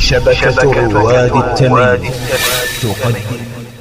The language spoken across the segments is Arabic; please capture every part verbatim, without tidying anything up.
شبكة رواد التمييز تقدم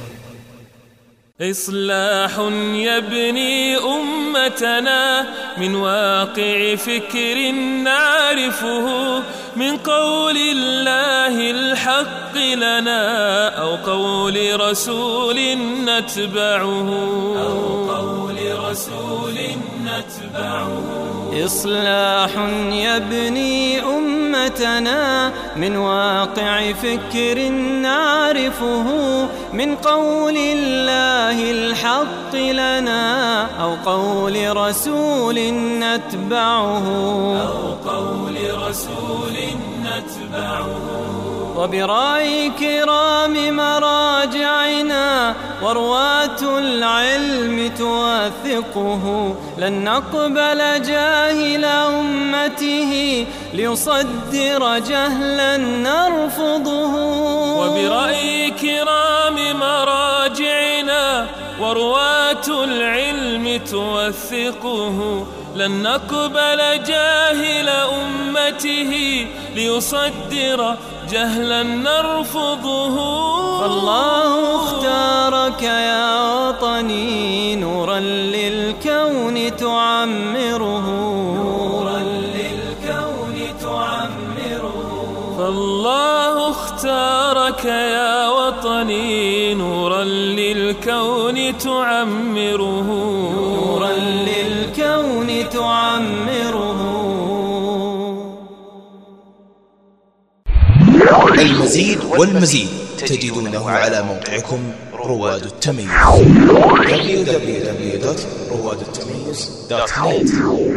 إصلاح يبني أمتنا من واقع فكر نعرفه من قول الله الحق لنا أو قول رسول نتبعه أو قول رسول نتبعه إصلاح يبني أمتنا من واقع فكر نعرفه من قول الله الحق لنا أو قول رسول نتبعه أو قول رسول نتبعه وبرأي كرام مراجعنا ورواة العلم توثقه لن نقبل جاهل أمته ليصدر جهلا نرفضه وبرأي كرام مراجعنا ورواة العلم توثقه لن نقبل جاهل أمته ليصدر جهلا نرفضه فالله اختارك يا وطني نورا للكون تعمره نورا للكون تعمره فالله اختارك يا وطني نورا للكون تعمره نورا للكون تعمره. المزيد والمزيد تجدونه على موقعكم رواد التمييز دبليو دبليو دبليو دوت رواد التمييز دوت نت.